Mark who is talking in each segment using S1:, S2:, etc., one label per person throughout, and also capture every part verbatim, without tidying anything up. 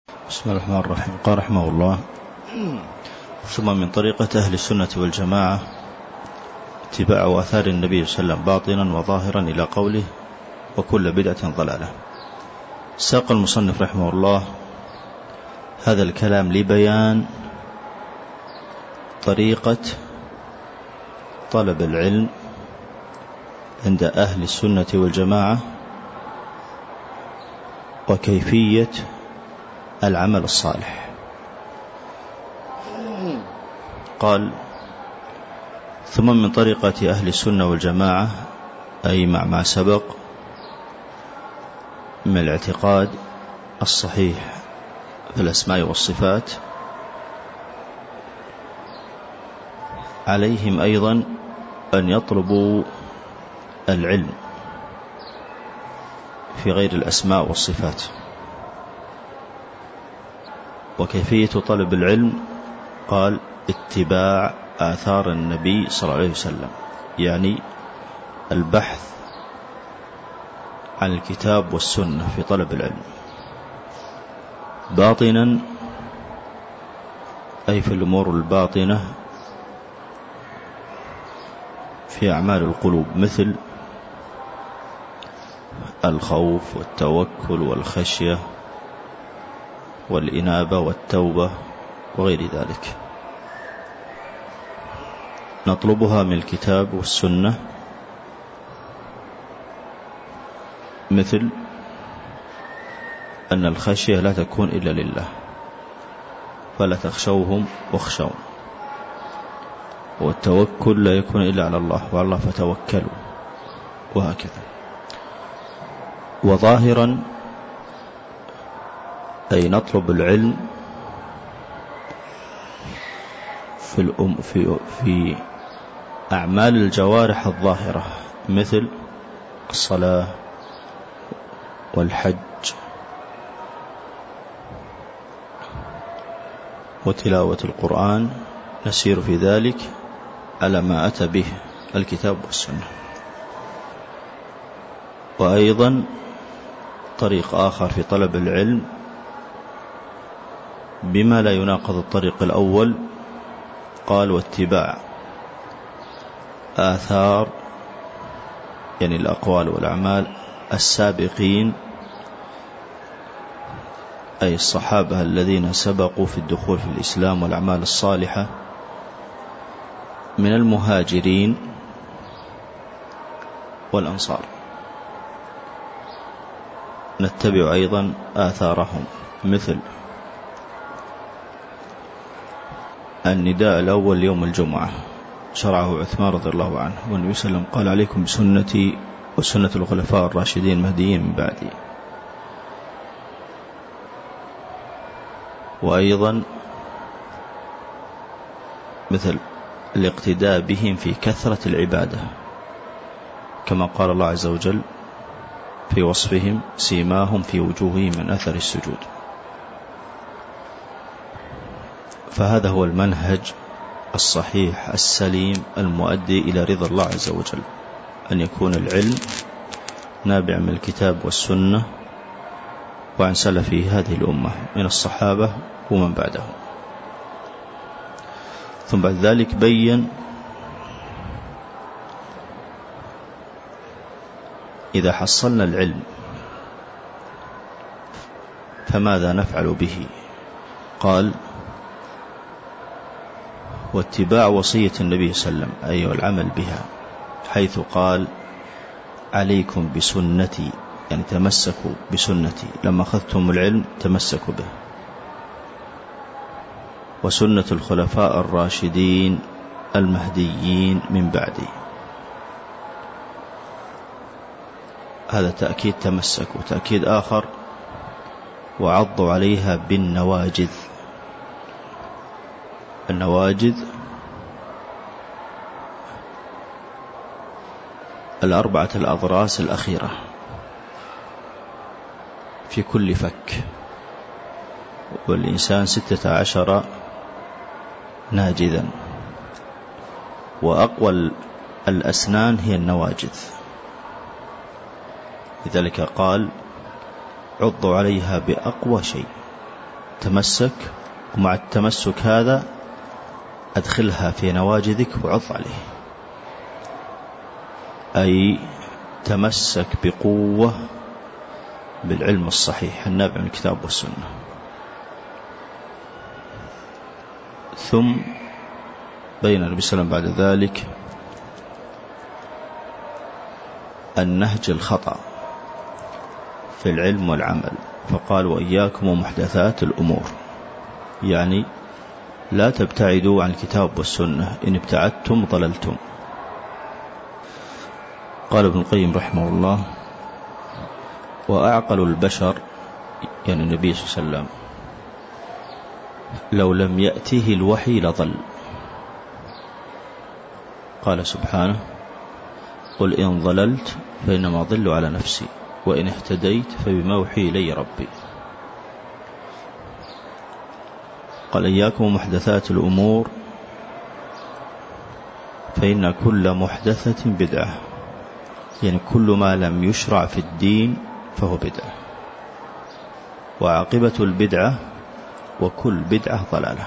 S1: بسم الله الرحمن الرحيم. قال رحمه الله: ثم من طريقة أهل السنة والجماعة اتباع آثار النبي صلى الله عليه وسلم باطنا وظاهرا إلى قوله: وكل بدعة ضلالة. ساق المصنف رحمه الله هذا الكلام لبيان طريقة طلب العلم عند أهل السنة والجماعة وكيفية العمل الصالح. قال: ثم من طريقة أهل السنة والجماعة، أي مع ما سبق من الاعتقاد الصحيح في الأسماء والصفات، عليهم أيضا أن يطلبوا العلم في غير الأسماء والصفات. وكيفية طلب العلم قال: اتباع آثار النبي صلى الله عليه وسلم، يعني البحث عن الكتاب والسنة في طلب العلم باطنا، أي في الأمور الباطنة في أعمال القلوب، مثل الخوف والتوكل والخشية والإنابة والتوبة وغير ذلك، نطلبها من الكتاب والسنة، مثل أن الخشية لا تكون إلا لله، فلا تخشوهم واخشون، والتوكل لا يكون إلا على الله، وعلى الله فتوكلوا، وهكذا. وظاهرا أي نطلب العلم في الأم في في أعمال الجوارح الظاهرة، مثل الصلاة والحج وتلاوة القرآن، نسير في ذلك على ما أتى به الكتاب والسنة. وأيضا طريق آخر في طلب العلم بما لا يناقض الطريق الأول، قال: واتباع آثار، يعني الأقوال والأعمال السابقين، أي الصحابة الذين سبقوا في الدخول في الإسلام والأعمال الصالحة من المهاجرين والأنصار، نتبع أيضا آثارهم، مثل النداء الأول يوم الجمعة شرعه عثمان رضي الله عنه، والنبي صلى الله عليه وسلم قال: عليكم بسنتي وسنة الخلفاء الراشدين المهديين من بعدي. وأيضا مثل الاقتداء بهم في كثرة العبادة، كما قال الله عز وجل في وصفهم: سيماهم في وجوههم من أثر السجود. فهذا هو المنهج الصحيح السليم المؤدي إلى رضا الله عز وجل، أن يكون العلم نابع من الكتاب والسنة وعن سلفي هذه الأمة من الصحابة ومن بعدهم. ثم بعد ذلك بين إذا حصلنا العلم فماذا نفعل به؟ قال: واتباع وصية النبي صلى الله عليه وسلم، أي العمل بها، حيث قال: عليكم بسنتي، يعني تمسكوا بسنتي، لما أخذتم العلم تمسكوا به، وسنة الخلفاء الراشدين المهديين من بعدي. هذا تأكيد تمسك. وتأكيد آخر: وعضوا عليها بالنواجذ. النواجذ الأربعة الأضراس الأخيرة في كل فك، والإنسان ستة عشر ناجذا، وأقوى الأسنان هي النواجذ، لذلك قال: عضوا عليها بأقوى شيء، تمسك، ومع التمسك هذا أدخلها في نواجذك وعض عليه، أي تمسك بقوة بالعلم الصحيح النابع من الكتاب والسنة. ثم بين النبي صلى الله عليه وسلم بعد ذلك النهج الخطأ في العلم والعمل، فقال وإياكم ومحدثات الأمور، يعني لا تبتعدوا عن الكتاب والسنة، إن ابتعدتم ضللتم. قال ابن القيم رحمه الله وأعقل البشر، يعني النبي صلى الله عليه وسلم، لو لم يأته الوحي لضل. قال سبحانه قل إن ضللت فإنما ضل على نفسي وإن اهتديت فبما أوحي إلي ربي. قال إياكم محدثات الأمور فإن كل محدثة بدعة، يعني كل ما لم يشرع في الدين فهو بدعة، وعاقبة البدعة وكل بدعة ضلالة،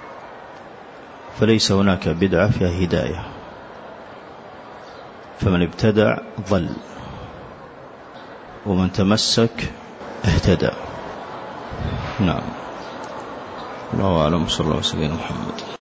S1: فليس هناك بدعة فيها هداية، فمن ابتدع ضل ومن تمسك اهتدى. نعم، الله أعلم. صلى الله عليه وسلم محمد.